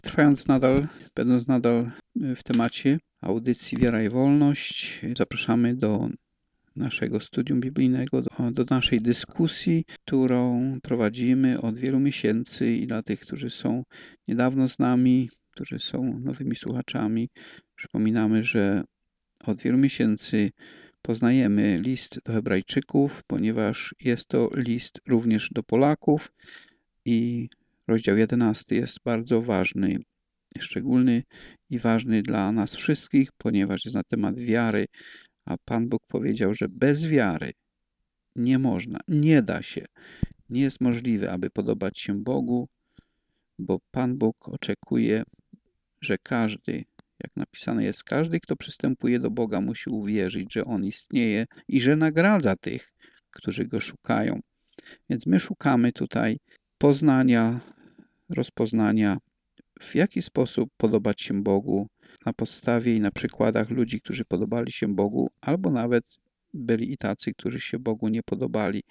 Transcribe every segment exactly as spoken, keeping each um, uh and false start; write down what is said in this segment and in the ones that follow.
Trwając nadal, będąc nadal w temacie audycji Wiara i Wolność, zapraszamy do naszego studium biblijnego, do, do naszej dyskusji, którą prowadzimy od wielu miesięcy i dla tych, którzy są niedawno z nami, którzy są nowymi słuchaczami, przypominamy, że od wielu miesięcy poznajemy list do Hebrajczyków, ponieważ jest to list również do Polaków i rozdział jedenasty jest bardzo ważny, szczególny i ważny dla nas wszystkich, ponieważ jest na temat wiary, a Pan Bóg powiedział, że bez wiary nie można, nie da się, nie jest możliwe, aby podobać się Bogu, bo Pan Bóg oczekuje, że każdy, jak napisane jest, każdy, kto przystępuje do Boga, musi uwierzyć, że On istnieje i że nagradza tych, którzy Go szukają. Więc my szukamy tutaj poznania, rozpoznania, w jaki sposób podobać się Bogu na podstawie i na przykładach ludzi, którzy podobali się Bogu, albo nawet byli i tacy, którzy się Bogu nie podobali.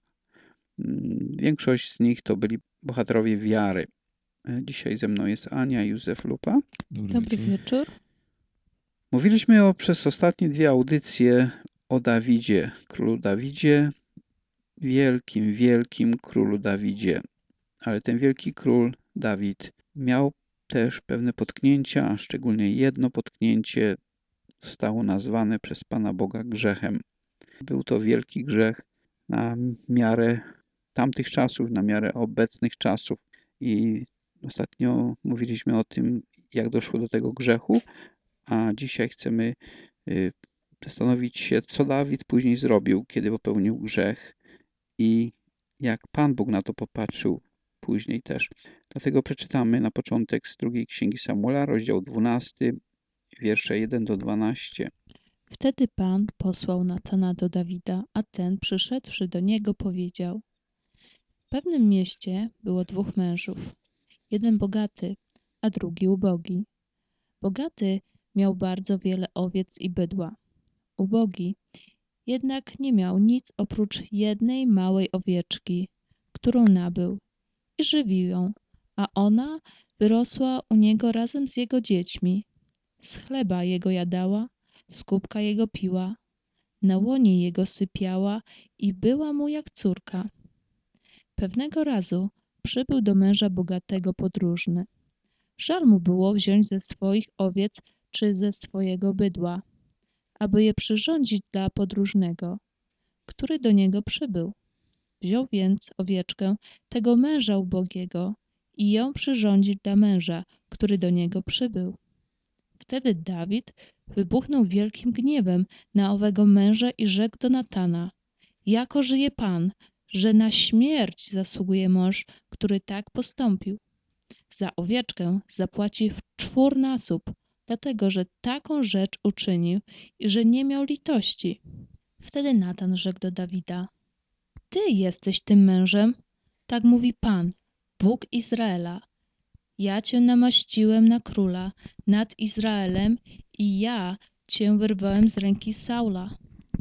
Większość z nich to byli bohaterowie wiary. Dzisiaj ze mną jest Ania i Józef Lupa. Dobry, Dobry wieczór. wieczór. Mówiliśmy o, przez ostatnie dwie audycje o Dawidzie, królu Dawidzie, wielkim, wielkim królu Dawidzie. Ale ten wielki król Dawid miał też pewne potknięcia, a szczególnie jedno potknięcie zostało nazwane przez Pana Boga grzechem. Był to wielki grzech na miarę tamtych czasów, na miarę obecnych czasów. I ostatnio mówiliśmy o tym, jak doszło do tego grzechu, a dzisiaj chcemy zastanowić się, co Dawid później zrobił, kiedy popełnił grzech i jak Pan Bóg na to popatrzył później też. Dlatego przeczytamy na początek z drugiej Księgi Samuela, rozdział dwunasty, wiersze jeden do dwunastu. Wtedy Pan posłał Natana do Dawida, a ten, przyszedłszy do niego, powiedział: W pewnym mieście było dwóch mężów, jeden bogaty, a drugi ubogi. Bogaty miał bardzo wiele owiec i bydła. Ubogi jednak nie miał nic oprócz jednej małej owieczki, którą nabył i żywił ją, a ona wyrosła u niego razem z jego dziećmi. Z chleba jego jadała, z kubka jego piła, na łonie jego sypiała i była mu jak córka. Pewnego razu przybył do męża bogatego podróżny. Żal mu było wziąć ze swoich owiec czy ze swojego bydła, aby je przyrządzić dla podróżnego, który do niego przybył. Wziął więc owieczkę tego męża ubogiego i ją przyrządził dla męża, który do niego przybył. Wtedy Dawid wybuchnął wielkim gniewem na owego męża i rzekł do Natana: Jako żyje Pan, że na śmierć zasługuje mąż, który tak postąpił. Za owieczkę zapłaci w czwórnasób, dlatego że taką rzecz uczynił i że nie miał litości. Wtedy Natan rzekł do Dawida: Ty jesteś tym mężem? Tak mówi Pan, Bóg Izraela. Ja cię namaściłem na króla nad Izraelem i ja cię wyrwałem z ręki Saula.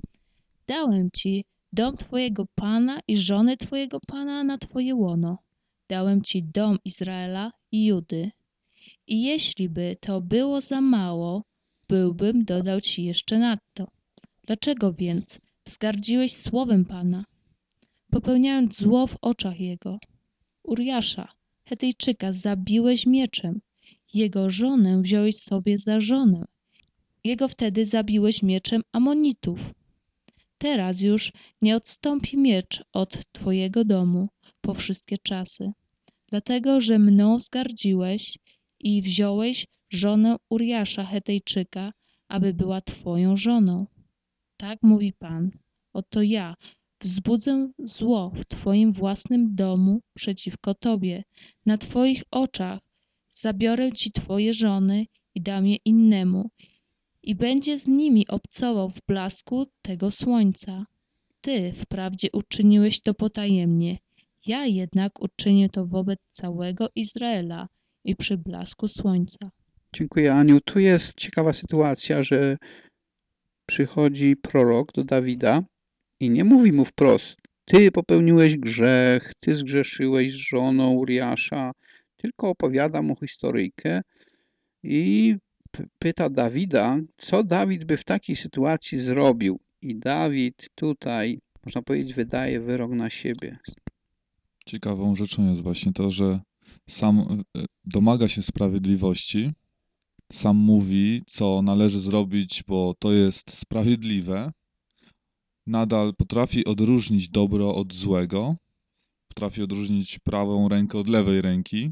Dałem ci dom twojego pana i żony twojego pana na twoje łono. Dałem ci dom Izraela i Judy. I jeśli by to było za mało, byłbym dodał ci jeszcze nadto. Dlaczego więc wzgardziłeś słowem Pana, popełniając zło w oczach Jego? Uriasza, Hetyjczyka, zabiłeś mieczem. Jego żonę wziąłeś sobie za żonę. Jego wtedy zabiłeś mieczem Amonitów. Teraz już nie odstąpi miecz od twojego domu po wszystkie czasy, dlatego że mną wzgardziłeś i wziąłeś żonę Uriasza Hetejczyka, aby była twoją żoną. Tak mówi Pan, oto ja wzbudzę zło w twoim własnym domu przeciwko tobie. Na twoich oczach zabiorę ci twoje żony i dam je innemu i będzie z nimi obcował w blasku tego słońca. Ty wprawdzie uczyniłeś to potajemnie, ja jednak uczynię to wobec całego Izraela i przy blasku słońca. Dziękuję, Aniu. Tu jest ciekawa sytuacja, że przychodzi prorok do Dawida i nie mówi mu wprost: ty popełniłeś grzech, ty zgrzeszyłeś z żoną Uriasza, tylko opowiada mu historyjkę i pyta Dawida, co Dawid by w takiej sytuacji zrobił. I Dawid tutaj, można powiedzieć, wydaje wyrok na siebie. Ciekawą rzeczą jest właśnie to, że sam domaga się sprawiedliwości, sam mówi, co należy zrobić, bo to jest sprawiedliwe, nadal potrafi odróżnić dobro od złego, potrafi odróżnić prawą rękę od lewej ręki,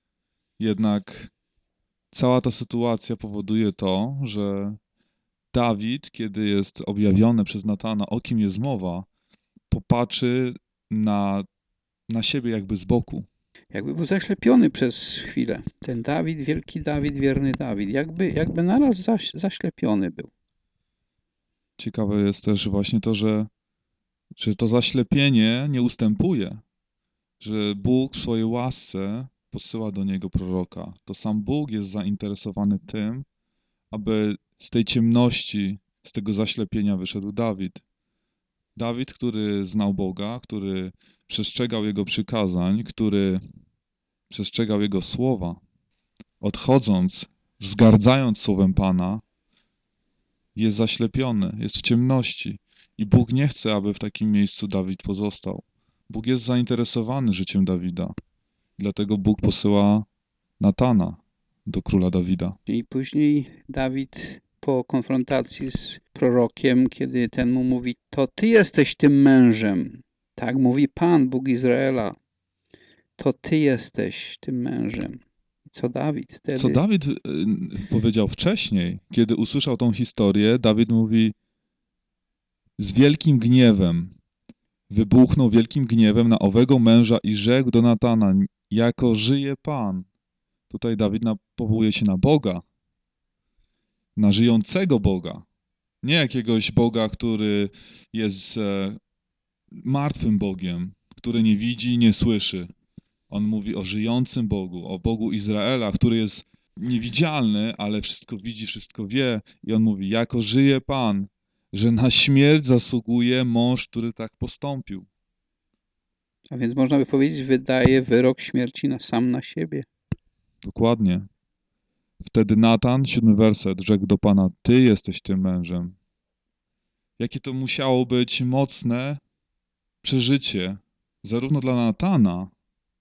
jednak cała ta sytuacja powoduje to, że Dawid, kiedy jest objawione przez Natana, o kim jest mowa, popatrzy na, na siebie jakby z boku. Jakby był zaślepiony przez chwilę. Ten Dawid, wielki Dawid, wierny Dawid. Jakby, jakby naraz zaś, zaślepiony był. Ciekawe jest też właśnie to, że, że to zaślepienie nie ustępuje, że Bóg w swojej łasce posyła do niego proroka. To sam Bóg jest zainteresowany tym, aby z tej ciemności, z tego zaślepienia wyszedł Dawid. Dawid, który znał Boga, który przestrzegał Jego przykazań, który przestrzegał Jego słowa, odchodząc, wzgardzając słowem Pana, jest zaślepiony, jest w ciemności i Bóg nie chce, aby w takim miejscu Dawid pozostał. Bóg jest zainteresowany życiem Dawida, dlatego Bóg posyła Natana do króla Dawida. I później Dawid po konfrontacji z prorokiem, kiedy ten mu mówi, to ty jesteś tym mężem. Tak mówi Pan, Bóg Izraela. To ty jesteś tym mężem. Co Dawid wtedy? Co Dawid y, powiedział wcześniej, kiedy usłyszał tą historię, Dawid mówi z wielkim gniewem, wybuchnął wielkim gniewem na owego męża i rzekł do Natana, jako żyje Pan. Tutaj Dawid na, powołuje się na Boga, na żyjącego Boga. Nie jakiegoś Boga, który jest e, martwym Bogiem, który nie widzi i nie słyszy. On mówi o żyjącym Bogu, o Bogu Izraela, który jest niewidzialny, ale wszystko widzi, wszystko wie. I on mówi, jako żyje Pan, że na śmierć zasługuje mąż, który tak postąpił. A więc można by powiedzieć, wydaje wyrok śmierci na sam na siebie. Dokładnie. Wtedy Natan, siódmy werset, rzekł do Pana, Ty jesteś tym mężem. Jakie to musiało być mocne przeżycie, zarówno dla Natana,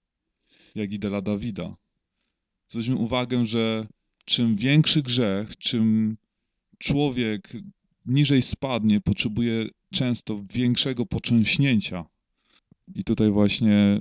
jak i dla Dawida. Zwróćmy uwagę, że czym większy grzech, czym człowiek niżej spadnie, potrzebuje często większego poczęśnięcia. I tutaj właśnie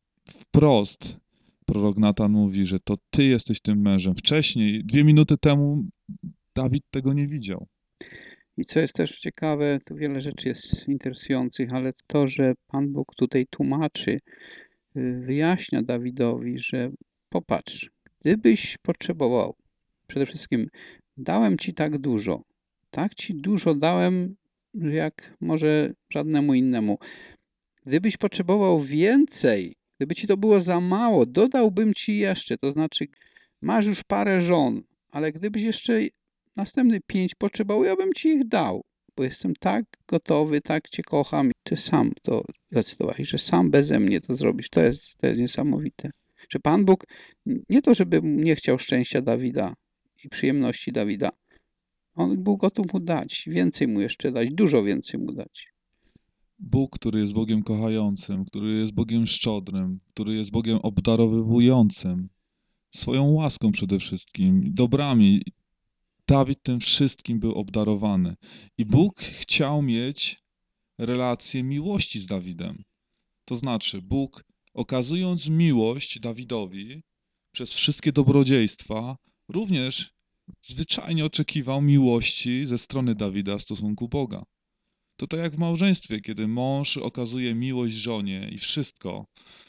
wprost prorok Natan mówi, że to ty jesteś tym mężem. Wcześniej, dwie minuty temu Dawid tego nie widział. I co jest też ciekawe, tu wiele rzeczy jest interesujących, ale to, że Pan Bóg tutaj tłumaczy, wyjaśnia Dawidowi, że popatrz, gdybyś potrzebował, przede wszystkim dałem ci tak dużo, tak ci dużo dałem, jak może żadnemu innemu. Gdybyś potrzebował więcej, gdyby ci to było za mało, dodałbym ci jeszcze, to znaczy masz już parę żon, ale gdybyś jeszcze następny pięć potrzebował, ja bym ci ich dał, bo jestem tak gotowy, tak cię kocham. Ty sam to zdecydowałeś, że sam beze mnie to zrobisz. To jest, to jest niesamowite. Że Pan Bóg nie to, żeby nie chciał szczęścia Dawida i przyjemności Dawida. On był gotów mu dać, więcej mu jeszcze dać, dużo więcej mu dać. Bóg, który jest Bogiem kochającym, który jest Bogiem szczodrym, który jest Bogiem obdarowywującym, swoją łaską przede wszystkim, dobrami. Dawid tym wszystkim był obdarowany. I Bóg chciał mieć relację miłości z Dawidem. To znaczy, Bóg, okazując miłość Dawidowi przez wszystkie dobrodziejstwa, również zwyczajnie oczekiwał miłości ze strony Dawida w stosunku Boga. To tak jak w małżeństwie, kiedy mąż okazuje miłość żonie i wszystko,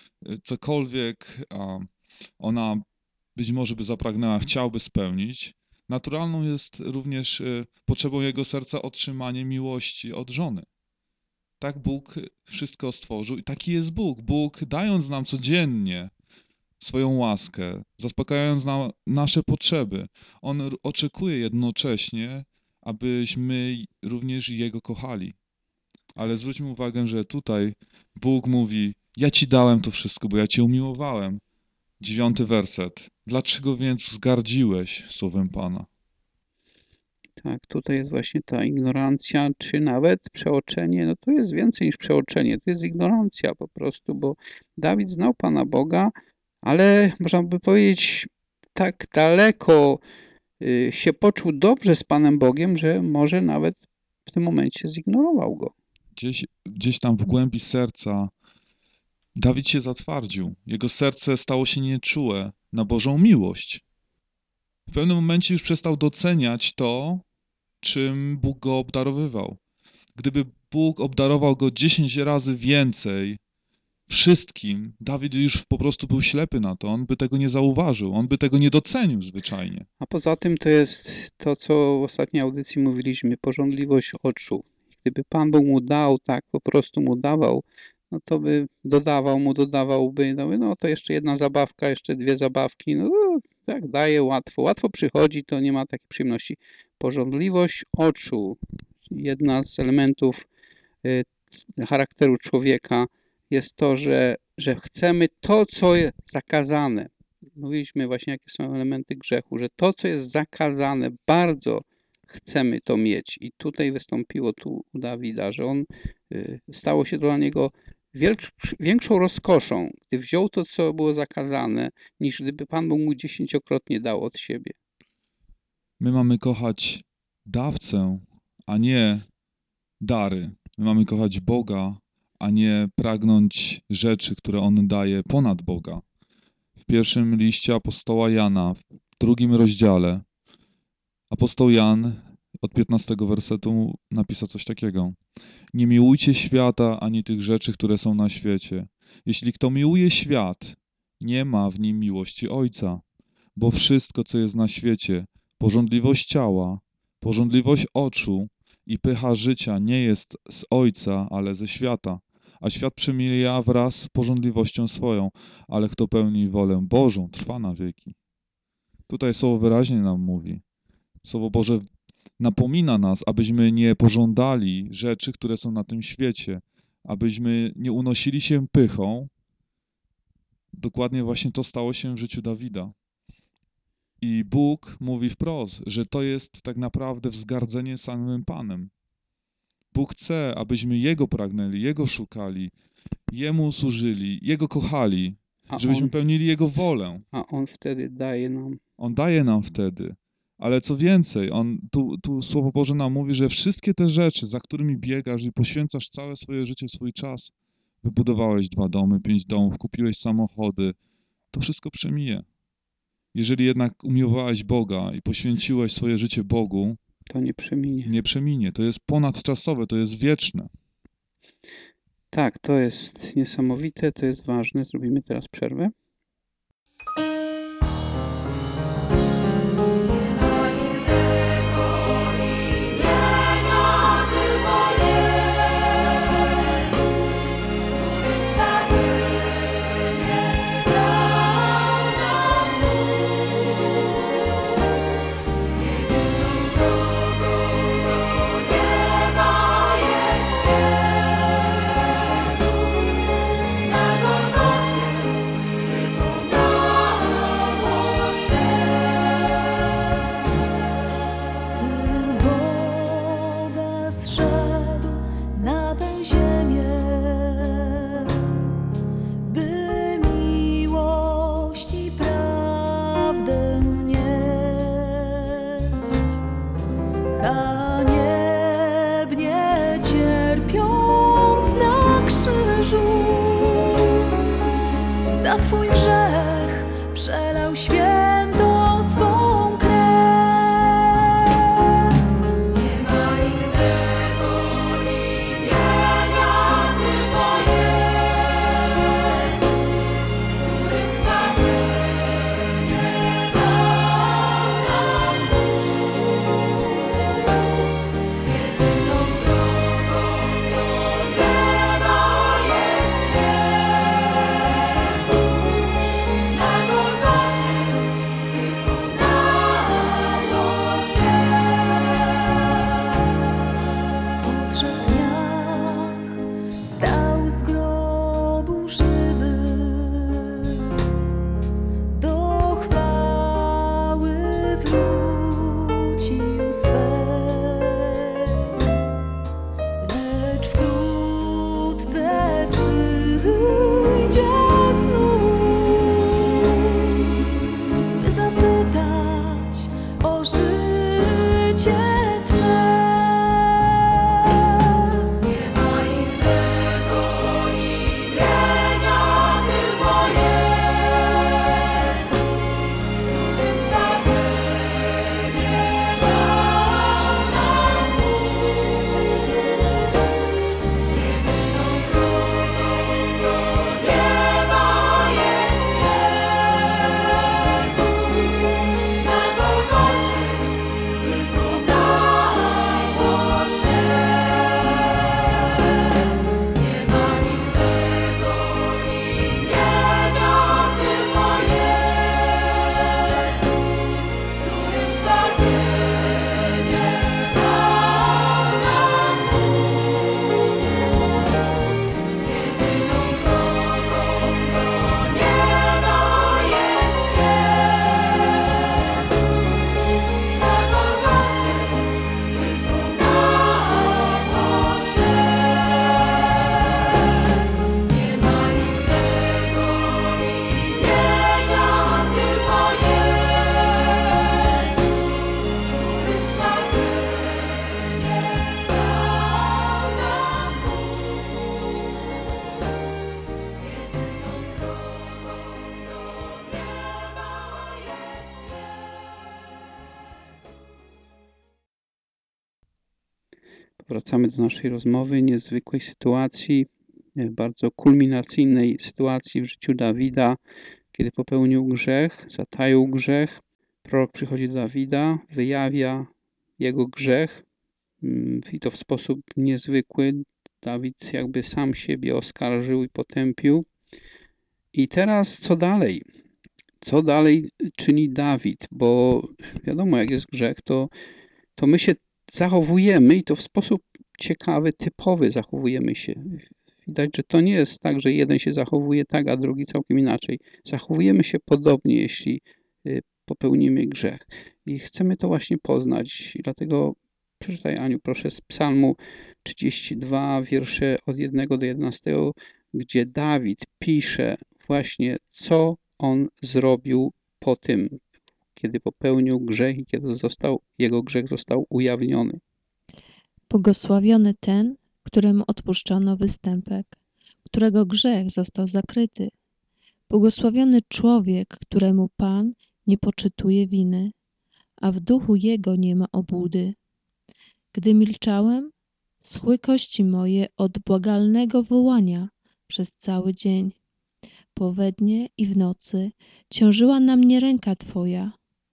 cokolwiek ona być może by zapragnęła, chciałby spełnić, naturalną jest również potrzebą jego serca otrzymanie miłości od żony. Tak Bóg wszystko stworzył i taki jest Bóg. Bóg, dając nam codziennie swoją łaskę, zaspokajając nam nasze potrzeby, On oczekuje jednocześnie, abyśmy również Jego kochali. Ale zwróćmy uwagę, że tutaj Bóg mówi, ja Ci dałem to wszystko, bo ja Cię umiłowałem, Dziewiąty werset. Dlaczego więc zgardziłeś słowem Pana? Tak, tutaj jest właśnie ta ignorancja, czy nawet przeoczenie, no to jest więcej niż przeoczenie, to jest ignorancja po prostu, bo Dawid znał Pana Boga, ale można by powiedzieć, tak daleko y, się poczuł dobrze z Panem Bogiem, że może nawet w tym momencie zignorował Go. Gdzieś, gdzieś tam w głębi serca Dawid się zatwardził. Jego serce stało się nieczułe na Bożą miłość. W pewnym momencie już przestał doceniać to, czym Bóg go obdarowywał. Gdyby Bóg obdarował go dziesięć razy więcej wszystkim, Dawid już po prostu był ślepy na to, on by tego nie zauważył, on by tego nie docenił zwyczajnie. A poza tym to jest to, co w ostatniej audycji mówiliśmy, pożądliwość oczu. Gdyby Pan Bóg mu dał, tak po prostu mu dawał, no to by dodawał mu, dodawałby, no, no to jeszcze jedna zabawka, jeszcze dwie zabawki, no tak daje łatwo. Łatwo przychodzi, to nie ma takiej przyjemności. Pożądliwość oczu, jedna z elementów y, charakteru człowieka jest to, że, że chcemy to, co jest zakazane. Mówiliśmy właśnie, jakie są elementy grzechu, że to, co jest zakazane, bardzo chcemy to mieć. I tutaj wystąpiło tu u Dawida, że on y, stało się dla niego większą rozkoszą, gdy wziął to, co było zakazane, niż gdyby Pan Bóg mu dziesięciokrotnie dał od siebie. My mamy kochać dawcę, a nie dary. My mamy kochać Boga, a nie pragnąć rzeczy, które On daje ponad Boga. W pierwszym liście apostoła Jana, w drugim rozdziale, apostoł Jan od piętnastego wersetu napisał coś takiego. Nie miłujcie świata, ani tych rzeczy, które są na świecie. Jeśli kto miłuje świat, nie ma w nim miłości Ojca, bo wszystko, co jest na świecie, pożądliwość ciała, pożądliwość oczu i pycha życia nie jest z Ojca, ale ze świata. A świat przemija wraz z pożądliwością swoją, ale kto pełni wolę Bożą, trwa na wieki. Tutaj Słowo wyraźnie nam mówi. Słowo Boże napomina nas, abyśmy nie pożądali rzeczy, które są na tym świecie, abyśmy nie unosili się pychą. Dokładnie właśnie to stało się w życiu Dawida. I Bóg mówi wprost, że to jest tak naprawdę wzgardzenie samym Panem. Bóg chce, abyśmy Jego pragnęli, Jego szukali, Jemu służyli, Jego kochali, A żebyśmy on, pełnili Jego wolę. a on wtedy daje nam. On daje nam wtedy. Ale co więcej, on, tu, tu Słowo Boże nam mówi, że wszystkie te rzeczy, za którymi biegasz i poświęcasz całe swoje życie, swój czas, wybudowałeś dwa domy, pięć domów, kupiłeś samochody, to wszystko przemije. Jeżeli jednak umiłowałeś Boga i poświęciłeś swoje życie Bogu, To nie przeminie. nie przeminie. To jest ponadczasowe, to jest wieczne. Tak, to jest niesamowite, to jest ważne. Zrobimy teraz przerwę. Na Golgocie wrócił swe, lecz wkrótce przyjdzie znów, by zapytać o życie Twe. Nie ma innego imienia, tylko Jezus, który zbawienie dał nam Bóg. Jedyną drogą do nieba jest Jezus. Na Golgocie wykonało się. Nie ma innego imienia, tylko Jezus, który zbawienie dał nam Bóg. Jedyną drogą do nieba jest Jezus. Na Golgocie wykonało się. Nie ma innego imienia, tylko Jezus, który zbawienie dał nam Bóg. Jedyną drogą do nieba jest Wracamy do naszej rozmowy, niezwykłej sytuacji, e, bardzo kulminacyjnej sytuacji w życiu Dawida, kiedy popełnił grzech, zataił grzech. Prorok przychodzi do Dawida, wyjawia jego grzech mm, i to w sposób niezwykły. Dawid jakby sam siebie oskarżył i potępił. I teraz co dalej? Co dalej czyni Dawid? Bo wiadomo, jak jest grzech, to, to my się zachowujemy i to w sposób ciekawy, typowy zachowujemy się. Widać, że to nie jest tak, że jeden się zachowuje tak, a drugi całkiem inaczej. Zachowujemy się podobnie, jeśli y, popełnimy grzech. I chcemy to właśnie poznać. I dlatego przeczytaj, Aniu, proszę, z Psalmu trzydzieści dwa, wiersze od pierwszego do jedenastego, gdzie Dawid pisze właśnie, co on zrobił po tym, kiedy popełnił grzech i kiedy został, jego grzech został ujawniony. Błogosławiony ten, któremu odpuszczono występek, którego grzech został zakryty. Błogosławiony człowiek, któremu Pan nie poczytuje winy, a w duchu jego nie ma obłudy. Gdy milczałem, schły kości moje od błagalnego wołania przez cały dzień. Po we dnie i w nocy ciążyła na mnie ręka Twoja.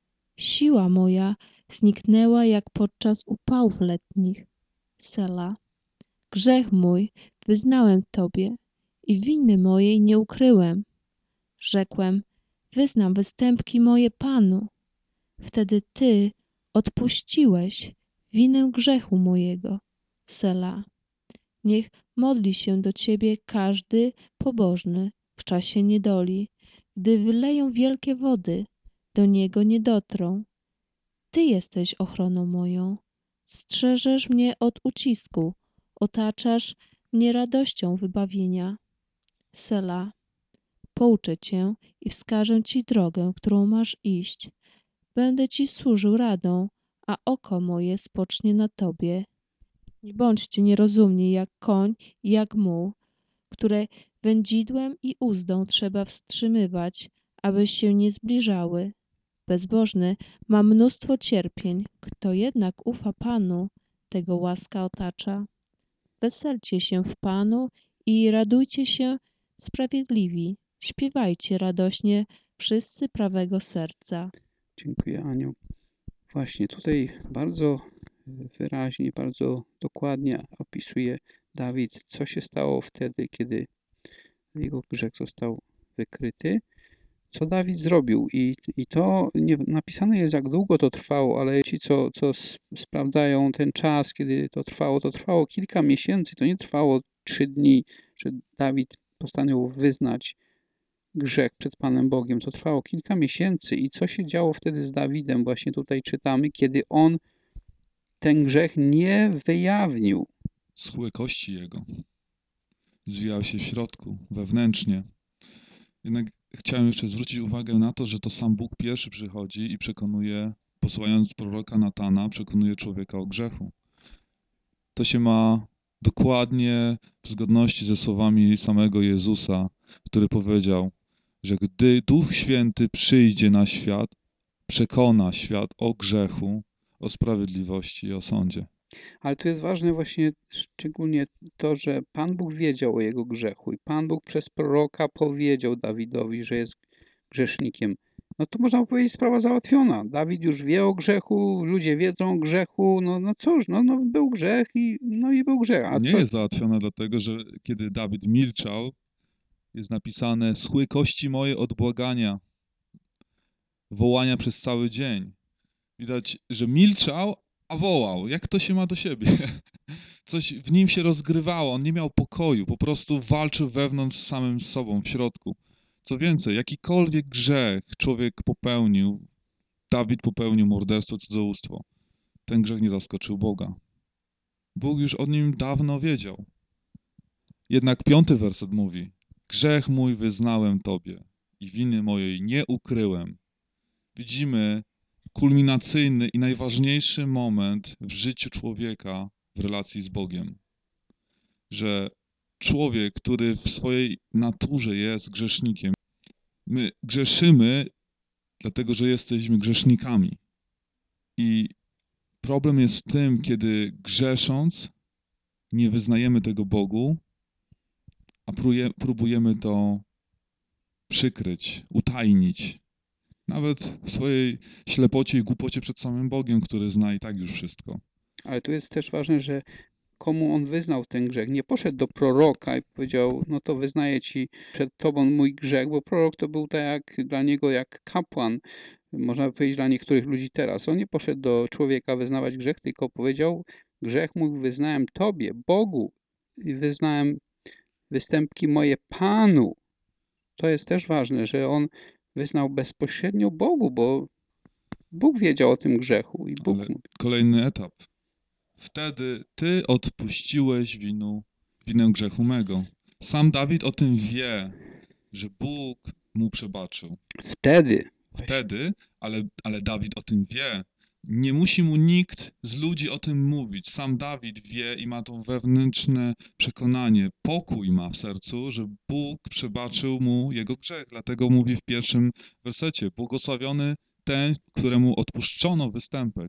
Siła moja zniknęła jak podczas upałów letnich. Sela. Grzech mój wyznałem Tobie i winy mojej nie ukryłem. Rzekłem, wyznam występki moje Panu. Wtedy Ty odpuściłeś winę grzechu mojego. Sela. Niech modli się do Ciebie każdy pobożny w czasie niedoli, gdy wyleją wielkie wody, do niego nie dotrą. Ty jesteś ochroną moją. Strzeżesz mnie od ucisku, otaczasz mnie radością wybawienia. Sela. Pouczę Cię i wskażę Ci drogę, którą masz iść. Będę Ci służył radą, a oko moje spocznie na Tobie. Nie bądźcie nierozumni jak koń i jak muł, które wędzidłem i uzdą trzeba wstrzymywać, aby się nie zbliżały. Bezbożny ma mnóstwo cierpień, kto jednak ufa Panu, tego łaska otacza. Weselcie się w Panu i radujcie się sprawiedliwi. Śpiewajcie radośnie wszyscy prawego serca. Dziękuję, Aniu. Właśnie tutaj bardzo wyraźnie, bardzo dokładnie opisuje Dawid, co się stało wtedy, kiedy jego grzech został wykryty, co Dawid zrobił. I, i to nie napisane jest, jak długo to trwało, ale ci, co, co sprawdzają ten czas, kiedy to trwało, to trwało kilka miesięcy, to nie trwało trzy dni, że Dawid postanowił wyznać grzech przed Panem Bogiem. To trwało kilka miesięcy i co się działo wtedy z Dawidem? Właśnie tutaj czytamy, kiedy on ten grzech nie wyjawnił. Schły kości jego zwijał się w środku, wewnętrznie. Jednak chciałem jeszcze zwrócić uwagę na to, że to sam Bóg pierwszy przychodzi i przekonuje, posyłając proroka Natana, przekonuje człowieka o grzechu. To się ma dokładnie w zgodności ze słowami samego Jezusa, który powiedział, że gdy Duch Święty przyjdzie na świat, przekona świat o grzechu, o sprawiedliwości i o sądzie. Ale tu jest ważne właśnie szczególnie to, że Pan Bóg wiedział o jego grzechu i Pan Bóg przez proroka powiedział Dawidowi, że jest grzesznikiem. No to można powiedzieć, sprawa załatwiona. Dawid już wie o grzechu, ludzie wiedzą o grzechu, no, no cóż, no, no był grzech i, no i był grzech. A Nie co? jest załatwione dlatego, że kiedy Dawid milczał, jest napisane schły kości moje od błagania, wołania przez cały dzień. Widać, że milczał, a wołał. Jak to się ma do siebie? Coś w nim się rozgrywało, on nie miał pokoju, po prostu walczył wewnątrz z samym sobą, w środku. Co więcej, jakikolwiek grzech człowiek popełnił, Dawid popełnił morderstwo, cudzołóstwo, ten grzech nie zaskoczył Boga. Bóg już o nim dawno wiedział. Jednak piąty werset mówi: grzech mój wyznałem Tobie i winy mojej nie ukryłem. Widzimy kulminacyjny i najważniejszy moment w życiu człowieka w relacji z Bogiem. Że człowiek, który w swojej naturze jest grzesznikiem, my grzeszymy, dlatego że jesteśmy grzesznikami. I problem jest w tym, kiedy grzesząc nie wyznajemy tego Bogu, a próbujemy to przykryć, utajnić. Nawet w swojej ślepocie i głupocie przed samym Bogiem, który zna i tak już wszystko. Ale tu jest też ważne, że komu on wyznał ten grzech. Nie poszedł do proroka i powiedział, no to wyznaję ci przed tobą mój grzech, bo prorok to był tak jak dla niego jak kapłan, można by powiedzieć dla niektórych ludzi teraz. On nie poszedł do człowieka wyznawać grzech, tylko powiedział, grzech mój wyznałem tobie, Bogu, i wyznałem występki moje Panu. To jest też ważne, że on wyznał bezpośrednio Bogu, bo Bóg wiedział o tym grzechu i Bóg Ale mówi. kolejny etap. Wtedy Ty odpuściłeś winu, winę grzechu mego. Sam Dawid o tym wie, że Bóg mu przebaczył. Wtedy. Wtedy, ale, ale Dawid o tym wie. Nie musi mu nikt z ludzi o tym mówić. Sam Dawid wie i ma to wewnętrzne przekonanie, pokój ma w sercu, że Bóg przebaczył mu jego grzech. Dlatego mówi w pierwszym wersecie: błogosławiony ten, któremu odpuszczono występek.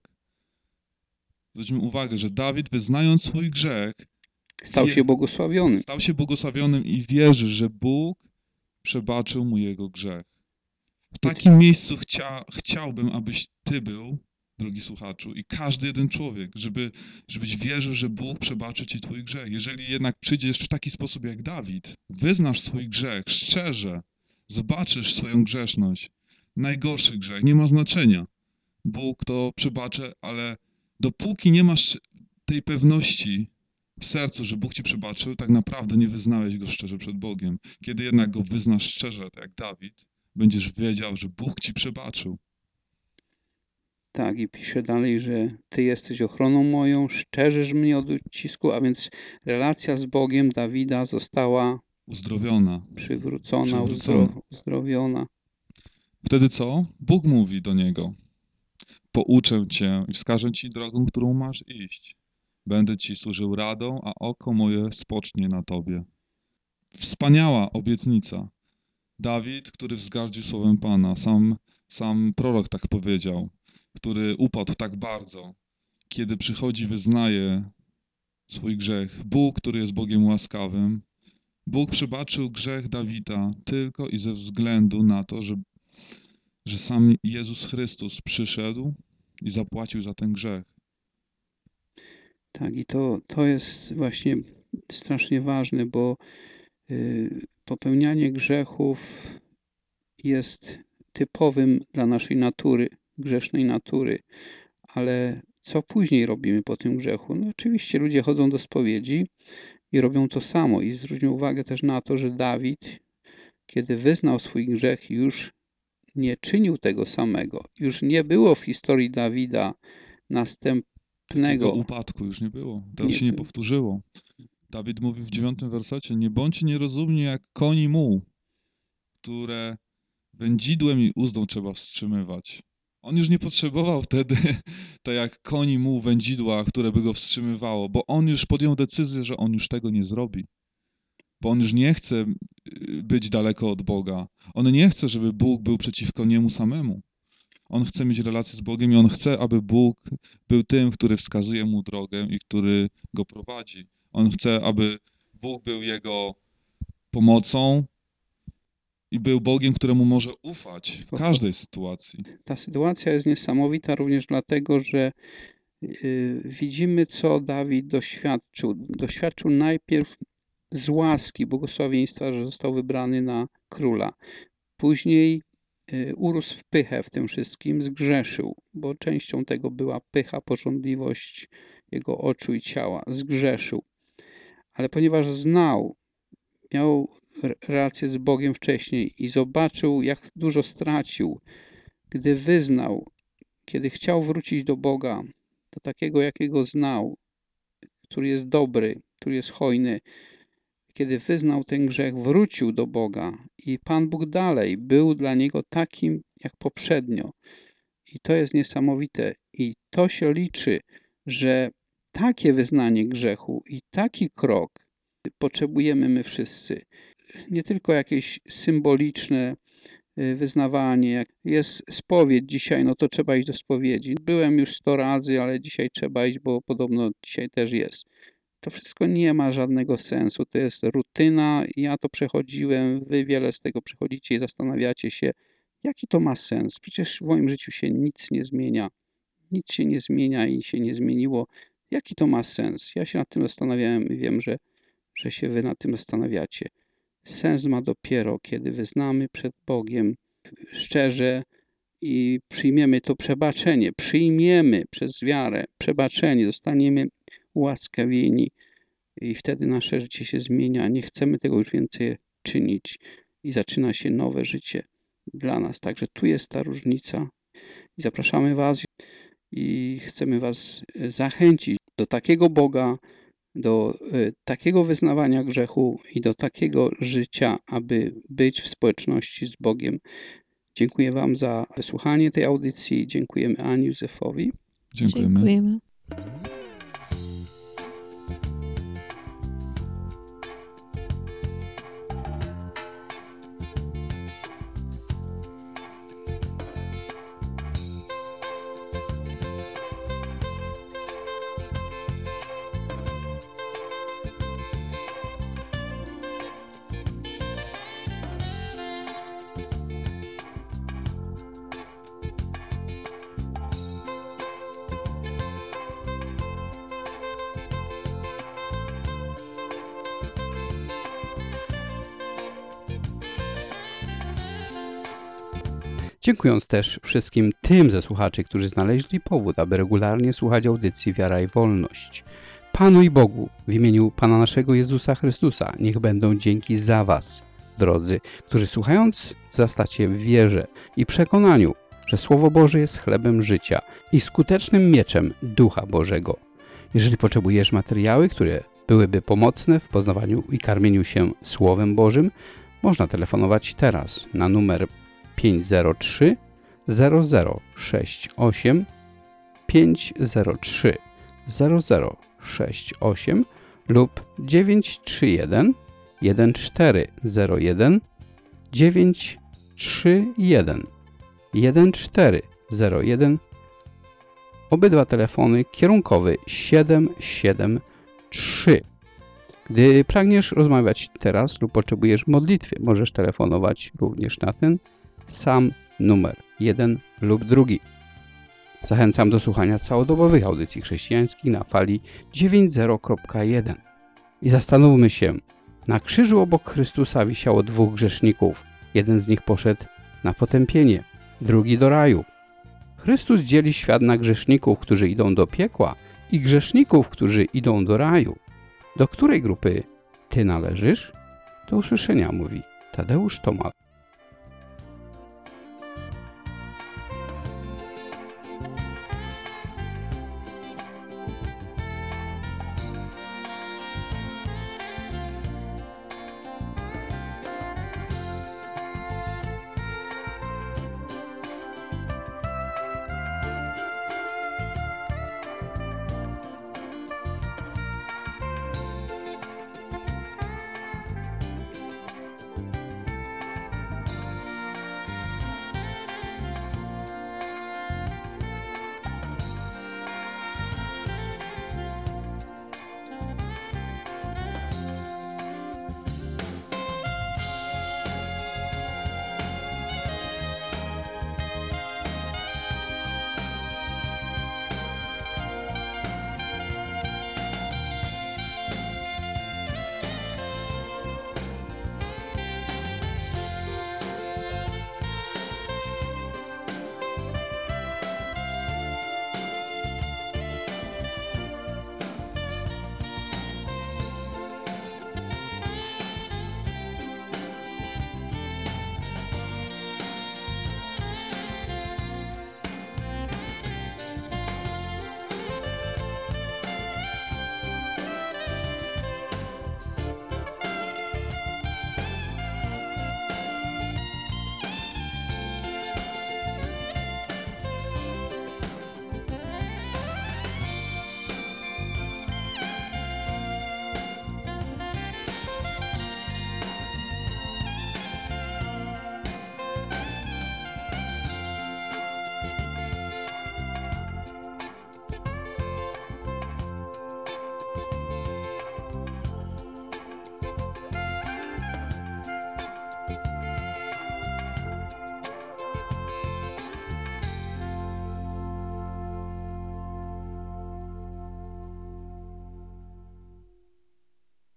Zwróćmy uwagę, że Dawid, wyznając swój grzech, Stał wie- się błogosławiony. stał się błogosławionym i wierzy, że Bóg przebaczył mu jego grzech. W takim miejscu chcia, chciałbym, abyś ty był, drogi słuchaczu, i każdy jeden człowiek, żeby, żebyś wierzył, że Bóg przebaczy ci twój grzech. Jeżeli jednak przyjdziesz w taki sposób jak Dawid, wyznasz swój grzech szczerze, zobaczysz swoją grzeszność, najgorszy grzech, nie ma znaczenia. Bóg to przebaczy, ale dopóki nie masz tej pewności w sercu, że Bóg ci przebaczył, tak naprawdę nie wyznałeś go szczerze przed Bogiem. Kiedy jednak go wyznasz szczerze, tak jak Dawid, będziesz wiedział, że Bóg ci przebaczył. Tak, i pisze dalej, że Ty jesteś ochroną moją, szczerzysz mnie od ucisku, a więc relacja z Bogiem Dawida została Uzdrowiona. przywrócona, Przywrócona. uzdro, uzdrowiona. Wtedy co? Bóg mówi do niego: pouczę cię i wskażę ci drogą, którą masz iść. Będę ci służył radą, a oko moje spocznie na tobie. Wspaniała obietnica. Dawid, który wzgardził słowem Pana, sam, sam prorok tak powiedział, który upadł tak bardzo, kiedy przychodzi, wyznaje swój grzech. Bóg, który jest Bogiem łaskawym, Bóg przebaczył grzech Dawida tylko i ze względu na to, że, że sam Jezus Chrystus przyszedł i zapłacił za ten grzech. Tak, i to, to jest właśnie strasznie ważne, bo y, popełnianie grzechów jest typowym dla naszej natury, grzesznej natury. Ale co później robimy po tym grzechu? No oczywiście ludzie chodzą do spowiedzi i robią to samo. I zwróćmy uwagę też na to, że Dawid, kiedy wyznał swój grzech, już nie czynił tego samego. Już nie było w historii Dawida następnego. Tego upadku już nie było. To Nie się nie było. powtórzyło. Dawid mówi w dziewiątym wersecie: nie bądźcie nierozumni jak koni muł, które wędzidłem i uzdą trzeba wstrzymywać. On już nie potrzebował wtedy, tak jak koni muł wędzidła, które by go wstrzymywało, bo on już podjął decyzję, że on już tego nie zrobi. Bo on już nie chce y, być daleko od Boga. On nie chce, żeby Bóg był przeciwko niemu samemu. On chce mieć relację z Bogiem i on chce, aby Bóg był tym, który wskazuje mu drogę i który go prowadzi. On chce, aby Bóg był jego pomocą i był Bogiem, któremu może ufać w każdej sytuacji. Ta sytuacja jest niesamowita również dlatego, że y, widzimy, co Dawid doświadczył. Doświadczył najpierw z łaski, błogosławieństwa, że został wybrany na króla. Później y, urósł w pychę w tym wszystkim, zgrzeszył, bo częścią tego była pycha, pożądliwość jego oczu i ciała. Zgrzeszył. Ale ponieważ znał, miał re- relację z Bogiem wcześniej i zobaczył, jak dużo stracił, gdy wyznał, kiedy chciał wrócić do Boga, do takiego, jakiego znał, który jest dobry, który jest hojny, kiedy wyznał ten grzech, wrócił do Boga i Pan Bóg dalej był dla niego takim, jak poprzednio. I to jest niesamowite. I to się liczy, że takie wyznanie grzechu i taki krok potrzebujemy my wszyscy. Nie tylko jakieś symboliczne y, wyznawanie. Jak jest spowiedź dzisiaj, no to trzeba iść do spowiedzi. Byłem już sto razy, ale dzisiaj trzeba iść, bo podobno dzisiaj też jest. To wszystko nie ma żadnego sensu. To jest rutyna. Ja to przechodziłem, wy wiele z tego przechodzicie i zastanawiacie się, jaki to ma sens. Przecież w moim życiu się nic nie zmienia. Nic się nie zmienia i się nie zmieniło. Jaki to ma sens? Ja się nad tym zastanawiałem i wiem, że, że się wy nad tym zastanawiacie. Sens ma dopiero, kiedy wyznamy przed Bogiem szczerze i przyjmiemy to przebaczenie. Przyjmiemy przez wiarę przebaczenie, zostaniemy ułaskawieni i wtedy nasze życie się zmienia. Nie chcemy tego już więcej czynić i zaczyna się nowe życie dla nas. Także tu jest ta różnica. I zapraszamy Was i chcemy Was zachęcić do takiego Boga, do y, takiego wyznawania grzechu i do takiego życia, aby być w społeczności z Bogiem. Dziękuję Wam za wysłuchanie tej audycji. Dziękujemy Ani Józefowi. Dziękujemy. Dziękujemy. Dziękując też wszystkim tym ze słuchaczy, którzy znaleźli powód, aby regularnie słuchać audycji Wiara i Wolność. Panu i Bogu, w imieniu Pana naszego Jezusa Chrystusa, niech będą dzięki za Was, drodzy, którzy słuchając wzrastacie w wierze i przekonaniu, że Słowo Boże jest chlebem życia i skutecznym mieczem Ducha Bożego. Jeżeli potrzebujesz materiały, które byłyby pomocne w poznawaniu i karmieniu się Słowem Bożym, można telefonować teraz na numer pięć zero trzy zero zero sześć osiem pięć zero trzy zero zero sześć osiem lub dziewięć trzy jeden jeden cztery zero jeden dziewięć trzy jeden jeden cztery zero jeden. Obydwa telefony kierunkowy siedem siedem trzy. Gdy pragniesz rozmawiać teraz lub potrzebujesz modlitwy, możesz telefonować również na ten sam numer, jeden lub drugi. Zachęcam do słuchania całodobowych audycji chrześcijańskich na fali dziewięćdziesiąt kropka jeden. I zastanówmy się, na krzyżu obok Chrystusa wisiało dwóch grzeszników. Jeden z nich poszedł na potępienie, drugi do raju. Chrystus dzieli świat na grzeszników, którzy idą do piekła i grzeszników, którzy idą do raju. Do której grupy Ty należysz? Do usłyszenia, mówi Tadeusz Tomal.